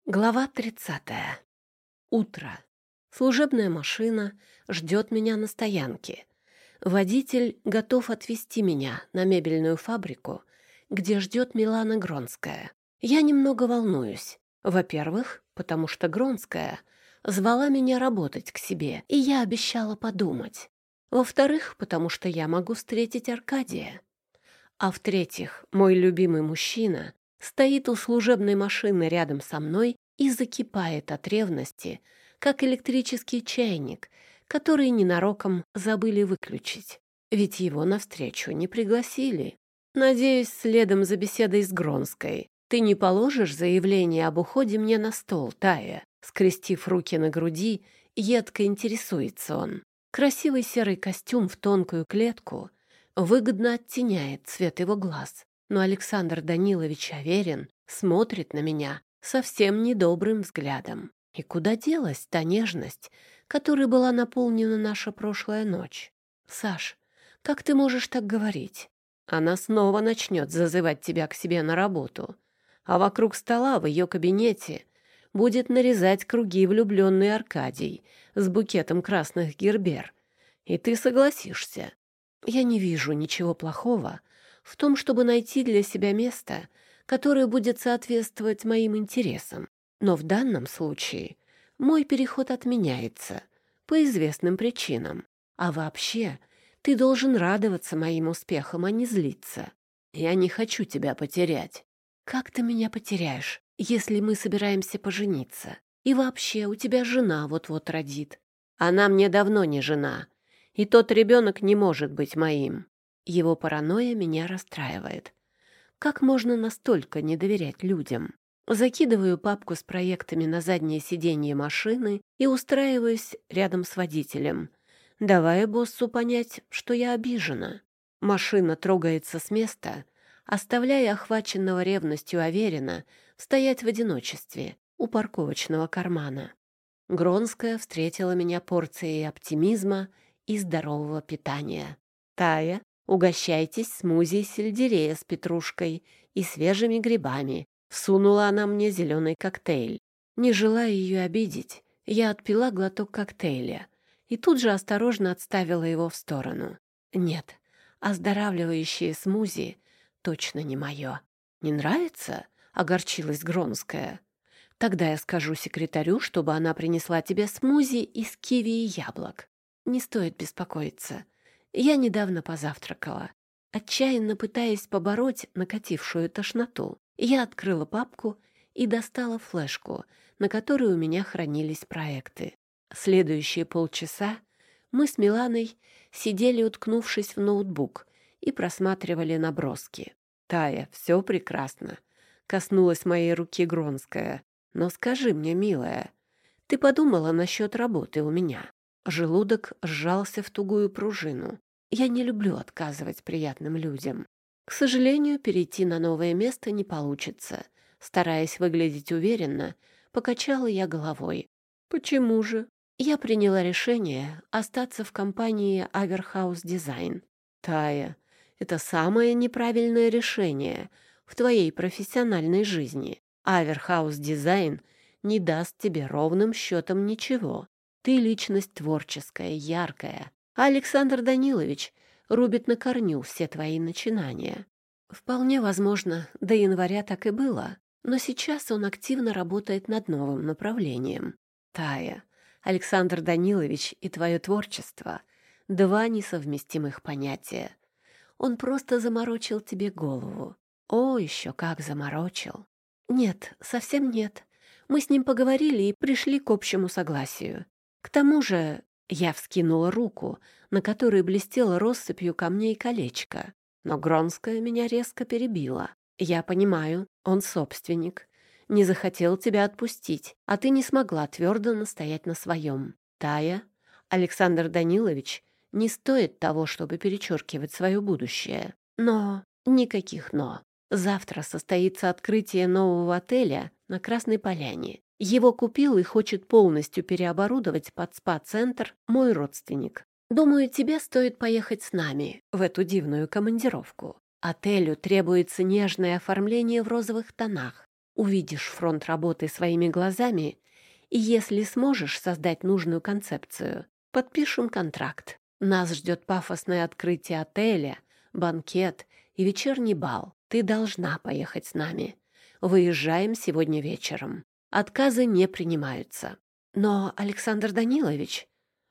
Глава 30. Утро. Служебная машина ждет меня на стоянке. Водитель готов отвезти меня на мебельную фабрику, где ждет Милана Гронская. Я немного волнуюсь. Во-первых, потому что Гронская звала меня работать к себе, и я обещала подумать. Во-вторых, потому что я могу встретить Аркадия. А в-третьих, мой любимый мужчина стоит у служебной машины рядом со мной и закипает от ревности, как электрический чайник, который ненароком забыли выключить. Ведь его навстречу не пригласили. Надеюсь, следом за беседой с Гронской ты не положишь заявление об уходе мне на стол, Тая? Скрестив руки на груди, едко интересуется он. Красивый серый костюм в тонкую клетку выгодно оттеняет цвет его глаз, но Александр Данилович Аверин смотрит на меня совсем недобрым взглядом. И куда делась та нежность, которой была наполнена наша прошлая ночь? Саш, как ты можешь так говорить? Она снова начнет зазывать тебя к себе на работу, а вокруг стола в ее кабинете будет нарезать круги влюбленный Аркадий с букетом красных гербер. И ты согласишься. Я не вижу ничего плохого в том, чтобы найти для себя место, которое будет соответствовать моим интересам. Но в данном случае мой переход отменяется по известным причинам. А вообще, ты должен радоваться моим успехам, а не злиться. Я не хочу тебя потерять. Как ты меня потеряешь, если мы собираемся пожениться? И вообще, у тебя жена вот-вот родит. Она мне давно не жена, и тот ребенок не может быть моим. Его паранойя меня расстраивает. Как можно настолько не доверять людям? Закидываю папку с проектами на заднее сиденье машины и устраиваюсь рядом с водителем, давая боссу понять, что я обижена. Машина трогается с места, оставляя охваченного ревностью Аверина стоять в одиночестве у парковочного кармана. Гронская встретила меня порцией оптимизма и здорового питания. «Тая, угощайтесь смузи из сельдерея с петрушкой и свежими грибами». Всунула она мне зеленый коктейль. Не желая ее обидеть, я отпила глоток коктейля и тут же осторожно отставила его в сторону. Нет, оздоравливающие смузи точно не мое. «Не нравится?» — огорчилась Гронская. «Тогда я скажу секретарю, чтобы она принесла тебе смузи из киви и яблок. Не стоит беспокоиться. Я недавно позавтракала». Отчаянно пытаясь побороть накатившую тошноту, я открыла папку и достала флешку, на которой у меня хранились проекты. Следующие полчаса мы с Миланой сидели, уткнувшись в ноутбук, и просматривали наброски. «Тая, все прекрасно», — коснулась моей руки Гронская. «Но скажи мне, милая, ты подумала насчет работы у меня?» Желудок сжался в тугую пружину. Я не люблю отказывать приятным людям. К сожалению, перейти на новое место не получится. Стараясь выглядеть уверенно, покачала я головой. Почему же? Я приняла решение остаться в компании Averhouse Design. Тая, это самое неправильное решение в твоей профессиональной жизни. Averhouse Design не даст тебе ровным счетом ничего. Ты личность творческая, яркая, а Александр Данилович рубит на корню все твои начинания. Вполне возможно, до января так и было, но сейчас он активно работает над новым направлением. Тая, Александр Данилович и твое творчество — два несовместимых понятия. Он просто заморочил тебе голову. О, еще как заморочил. Нет, совсем нет. Мы с ним поговорили и пришли к общему согласию. К тому же я вскинула руку, на которой блестела россыпью камней колечко. Но Гронская меня резко перебила. «Я понимаю, он собственник. Не захотел тебя отпустить, а ты не смогла твердо настоять на своем. Тая, Александр Данилович не стоит того, чтобы перечеркивать свое будущее. Но никаких «но». Завтра состоится открытие нового отеля на Красной Поляне. Его купил и хочет полностью переоборудовать под спа-центр мой родственник. Думаю, тебе стоит поехать с нами в эту дивную командировку. Отелю требуется нежное оформление в розовых тонах. Увидишь фронт работы своими глазами, и если сможешь создать нужную концепцию, подпишем контракт. Нас ждет пафосное открытие отеля, банкет и вечерний бал. Ты должна поехать с нами. Выезжаем сегодня вечером. Отказы не принимаются. Но, Александр Данилович...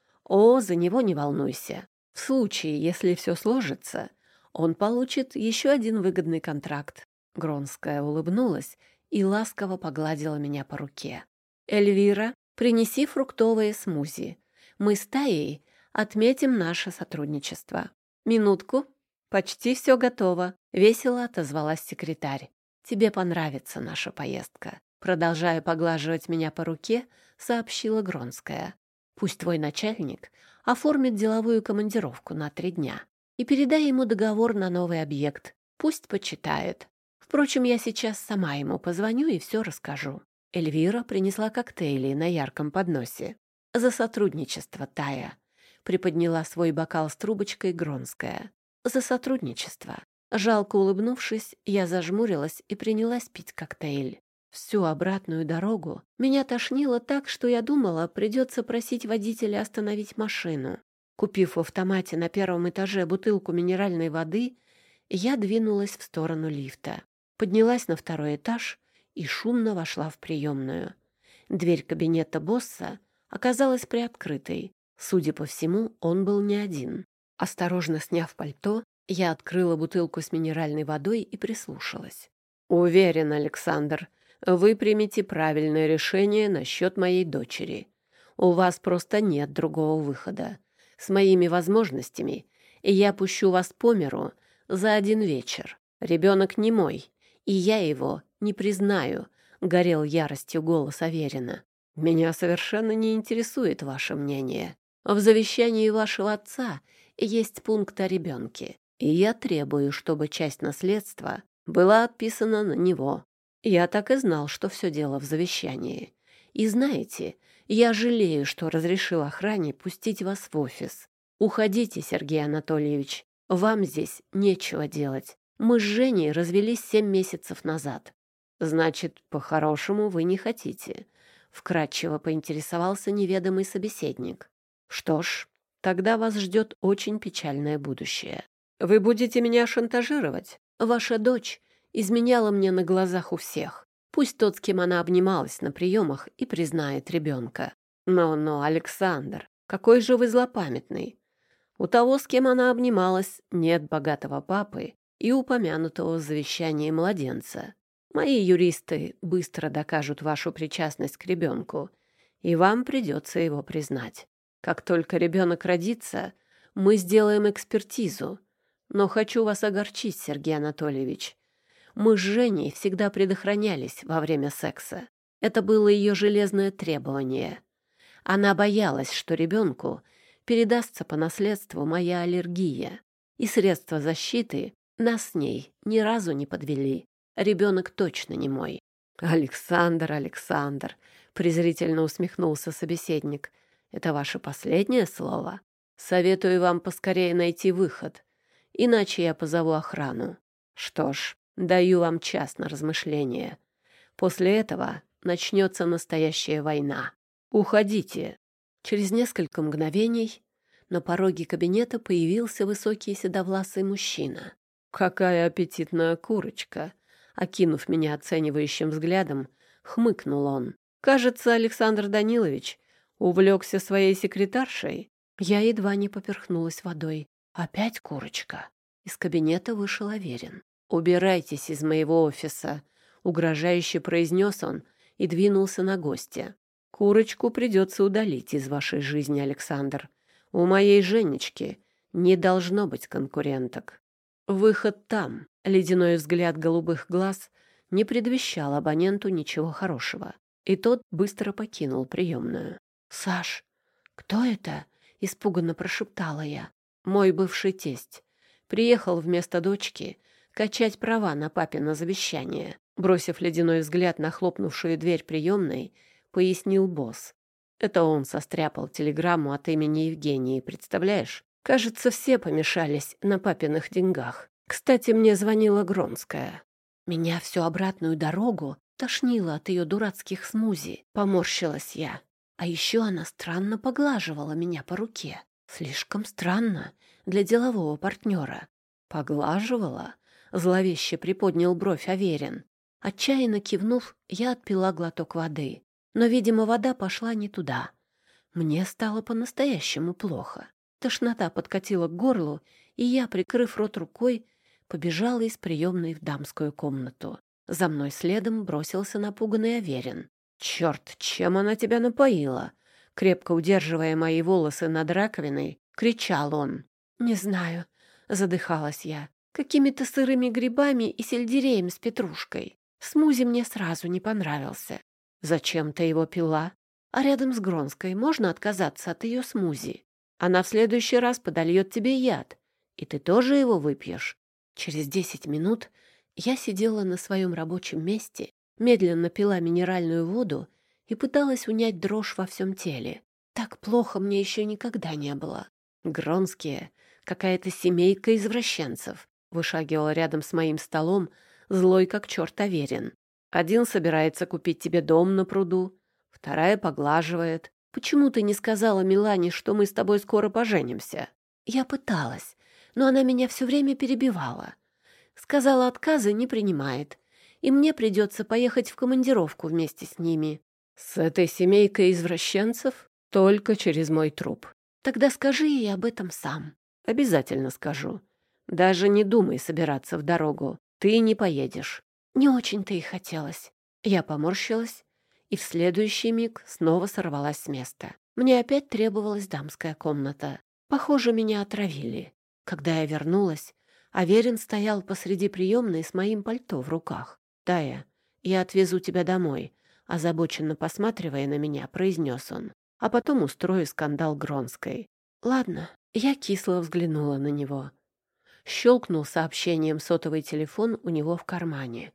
О, за него не волнуйся. В случае, если все сложится, он получит еще один выгодный контракт. Гронская улыбнулась и ласково погладила меня по руке. «Эльвира, принеси фруктовые смузи. Мы с Таей отметим наше сотрудничество». «Минутку. Почти все готово», — весело отозвалась секретарь. «Тебе понравится наша поездка», — продолжая поглаживать меня по руке, сообщила Гронская. «Пусть твой начальник оформит деловую командировку на 3 дня и передай ему договор на новый объект. Пусть почитает. Впрочем, я сейчас сама ему позвоню и все расскажу». Эльвира принесла коктейли на ярком подносе. «За сотрудничество, Тая», — приподняла свой бокал с трубочкой Гронская. «За сотрудничество». Жалко улыбнувшись, я зажмурилась и принялась пить коктейль. Всю обратную дорогу меня тошнило так, что я думала, придется просить водителя остановить машину. Купив в автомате на 1-м этаже бутылку минеральной воды, я двинулась в сторону лифта. Поднялась на 2-й этаж и шумно вошла в приемную. Дверь кабинета босса оказалась приоткрытой. Судя по всему, он был не один. Осторожно сняв пальто, я открыла бутылку с минеральной водой и прислушалась. «Уверен, Александр, вы примете правильное решение насчет моей дочери. У вас просто нет другого выхода. С моими возможностями я пущу вас по миру за 1 вечер. Ребенок не мой, и я его не признаю», — горел яростью голос Аверина. «Меня совершенно не интересует ваше мнение. В завещании вашего отца есть пункт о ребенке, и я требую, чтобы часть наследства была отписана на него. Я так и знал, что все дело в завещании. И знаете, я жалею, что разрешил охране пустить вас в офис. Уходите, Сергей Анатольевич, вам здесь нечего делать. Мы с Женей развелись 7 месяцев назад». «Значит, по-хорошему вы не хотите?» — вкратчиво поинтересовался неведомый собеседник. «Что ж, тогда вас ждет очень печальное будущее. Вы будете меня шантажировать? Ваша дочь изменяла мне на глазах у всех. Пусть тот, с кем она обнималась на приемах, и признает ребенка. Но, Александр, какой же вы злопамятный. У того, с кем она обнималась, нет богатого папы и упомянутого в завещании младенца. Мои юристы быстро докажут вашу причастность к ребенку, и вам придется его признать. Как только ребенок родится, мы сделаем экспертизу. Но хочу вас огорчить, Сергей Анатольевич. Мы с Женей всегда предохранялись во время секса. Это было ее железное требование. Она боялась, что ребенку передастся по наследству моя аллергия, и средства защиты нас с ней ни разу не подвели. Ребенок точно не мой». «Александр», — презрительно усмехнулся собеседник, — «это ваше последнее слово? Советую вам поскорее найти выход, иначе я позову охрану. Что ж, даю вам час на размышление. После этого начнется настоящая война. Уходите». Через несколько мгновений на пороге кабинета появился высокий седовласый мужчина. «Какая аппетитная курочка!» Окинув меня оценивающим взглядом, хмыкнул он. «Кажется, Александр Данилович увлекся своей секретаршей». Я едва не поперхнулась водой. «Опять курочка?» Из кабинета вышел Аверин. «Убирайтесь из моего офиса», — угрожающе произнес он и двинулся на гостя. «Курочку придется удалить из вашей жизни, Александр. У моей Женечки не должно быть конкуренток. Выход там». Ледяной взгляд голубых глаз не предвещал абоненту ничего хорошего, и тот быстро покинул приемную. «Саш, кто это?» — испуганно прошептала я. «Мой бывший тесть. Приехал вместо дочки качать права на папино завещание». Бросив ледяной взгляд на хлопнувшую дверь приемной, пояснил босс. «Это он состряпал телеграмму от имени Евгении, представляешь? Кажется, все помешались на папиных деньгах. Кстати, мне звонила Гронская. Меня всю обратную дорогу тошнило от ее дурацких смузи. Поморщилась я. А еще она странно поглаживала меня по руке. Слишком странно для делового партнера. Поглаживала? Зловеще приподнял бровь Аверин. Отчаянно кивнув, я отпила глоток воды. Но, видимо, вода пошла не туда. Мне стало по-настоящему плохо. Тошнота подкатила к горлу, и я, прикрыв рот рукой, побежала из приемной в дамскую комнату. За мной следом бросился напуганный Аверин. «Черт, чем она тебя напоила?» Крепко удерживая мои волосы над раковиной, кричал он. «Не знаю», — задыхалась я. «Какими-то сырыми грибами и сельдереем с петрушкой. Смузи мне сразу не понравился». «Зачем ты его пила?» «А рядом с Гронской можно отказаться от ее смузи? Она в следующий раз подольет тебе яд, и ты тоже его выпьешь». Через 10 минут я сидела на своем рабочем месте, медленно пила минеральную воду и пыталась унять дрожь во всем теле. Так плохо мне еще никогда не было. Гронские, какая-то семейка извращенцев, вышагивала рядом с моим столом, злой как черт Аверин. Один собирается купить тебе дом на пруду, вторая поглаживает. Почему ты не сказала Милане, что мы с тобой скоро поженимся? Я пыталась, но она меня все время перебивала. Сказала, отказы не принимает, и мне придется поехать в командировку вместе с ними. С этой семейкой извращенцев только через мой труп. Тогда скажи ей об этом сам. Обязательно скажу. Даже не думай собираться в дорогу. Ты не поедешь. Не очень-то и хотелось. Я поморщилась и в следующий миг снова сорвалась с места. Мне опять требовалась дамская комната. Похоже, меня отравили. Когда я вернулась, Аверин стоял посреди приемной с моим пальто в руках. «Тая, я отвезу тебя домой», — озабоченно посматривая на меня, произнес он. «А потом устрою скандал Гронской». «Ладно», — я кисло взглянула на него. Щелкнул сообщением сотовый телефон у него в кармане.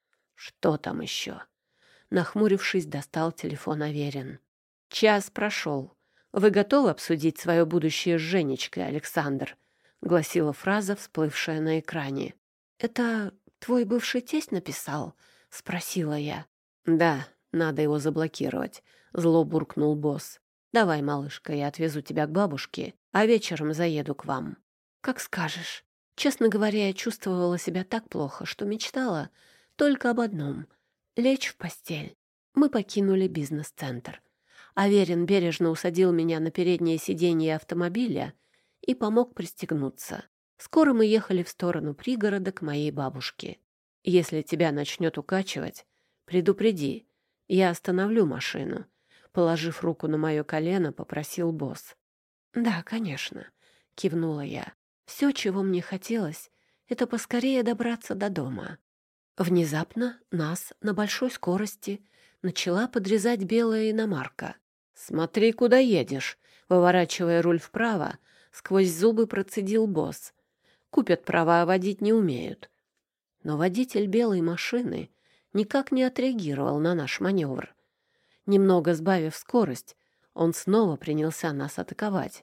«Что там еще?» Нахмурившись, достал телефон Аверин. «Час прошел. Вы готовы обсудить свое будущее с Женечкой, Александр?» — гласила фраза, всплывшая на экране. «Это твой бывший тесть написал?» — спросила я. «Да, надо его заблокировать», — зло буркнул босс. «Давай, малышка, я отвезу тебя к бабушке, а вечером заеду к вам». «Как скажешь». Честно говоря, я чувствовала себя так плохо, что мечтала только об одном — лечь в постель. Мы покинули бизнес-центр. Аверин бережно усадил меня на переднее сиденье автомобиля и помог пристегнуться. Скоро мы ехали в сторону пригорода к моей бабушке. «Если тебя начнет укачивать, предупреди. Я остановлю машину», — положив руку на мое колено, попросил босс. «Да, конечно», — кивнула я. «Все, чего мне хотелось, это поскорее добраться до дома». Внезапно нас на большой скорости начала подрезать белая иномарка. «Смотри, куда едешь!» — выворачивая руль вправо, сквозь зубы процедил босс. «Купят права, а водить не умеют». Но водитель белой машины никак не отреагировал на наш маневр. Немного сбавив скорость, он снова принялся нас атаковать.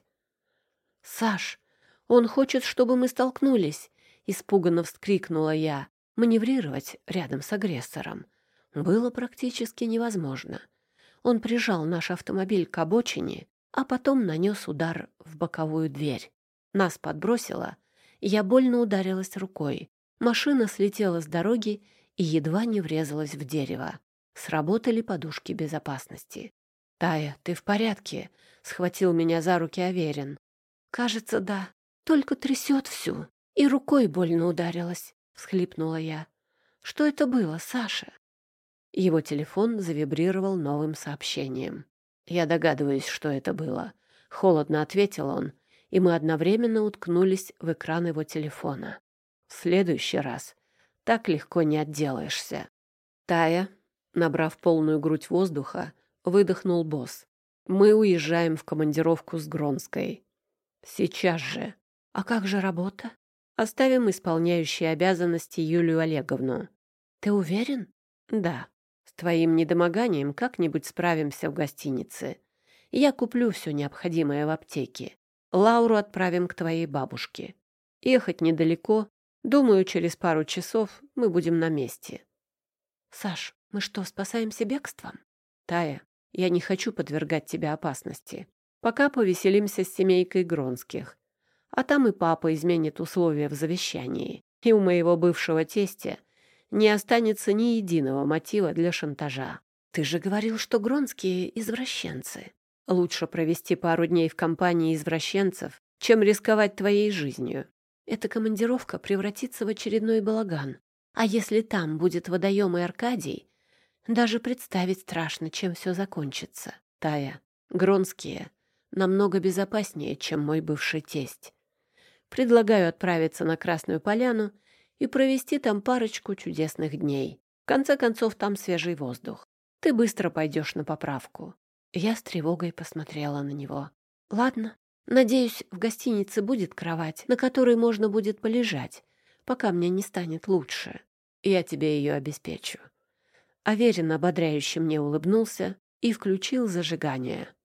«Саш, он хочет, чтобы мы столкнулись!» — испуганно вскрикнула я. Маневрировать рядом с агрессором было практически невозможно. Он прижал наш автомобиль к обочине, а потом нанес удар в боковую дверь. Нас подбросило, я больно ударилась рукой. Машина слетела с дороги и едва не врезалась в дерево. Сработали подушки безопасности. «Тая, ты в порядке?» — схватил меня за руки Аверин. «Кажется, да. Только трясет всю. И рукой больно ударилась», — всхлипнула я. «Что это было, Саша?» Его телефон завибрировал новым сообщением. «Я догадываюсь, что это было», — холодно ответил он, и мы одновременно уткнулись в экран его телефона. «В следующий раз так легко не отделаешься». «Тая», набрав полную грудь воздуха, выдохнул босс. «Мы уезжаем в командировку с Гронской. Сейчас же». «А как же работа?» «Оставим исполняющей обязанности Юлию Олеговну». «Ты уверен?» «Да. С твоим недомоганием как-нибудь справимся в гостинице. Я куплю все необходимое в аптеке. Лауру отправим к твоей бабушке. Ехать недалеко, Думаю, через пару часов мы будем на месте. Саш, мы что, спасаемся бегством? Тая, я не хочу подвергать тебя опасности. Пока повеселимся с семейкой Гронских. А там и папа изменит условия в завещании. И у моего бывшего тестя не останется ни единого мотива для шантажа. Ты же говорил, что Гронские извращенцы. Лучше провести пару дней в компании извращенцев, чем рисковать твоей жизнью. Эта командировка превратится в очередной балаган. А если там будет водоем и Аркадий, даже представить страшно, чем все закончится. Тая, Гронские намного безопаснее, чем мой бывший тесть. Предлагаю отправиться на Красную Поляну и провести там парочку чудесных дней. В конце концов, там свежий воздух. Ты быстро пойдешь на поправку. Я с тревогой посмотрела на него. Ладно, надеюсь, в гостинице будет кровать, на которой можно будет полежать, пока мне не станет лучше. Я тебе ее обеспечу. Аверин ободряюще мне улыбнулся и включил зажигание.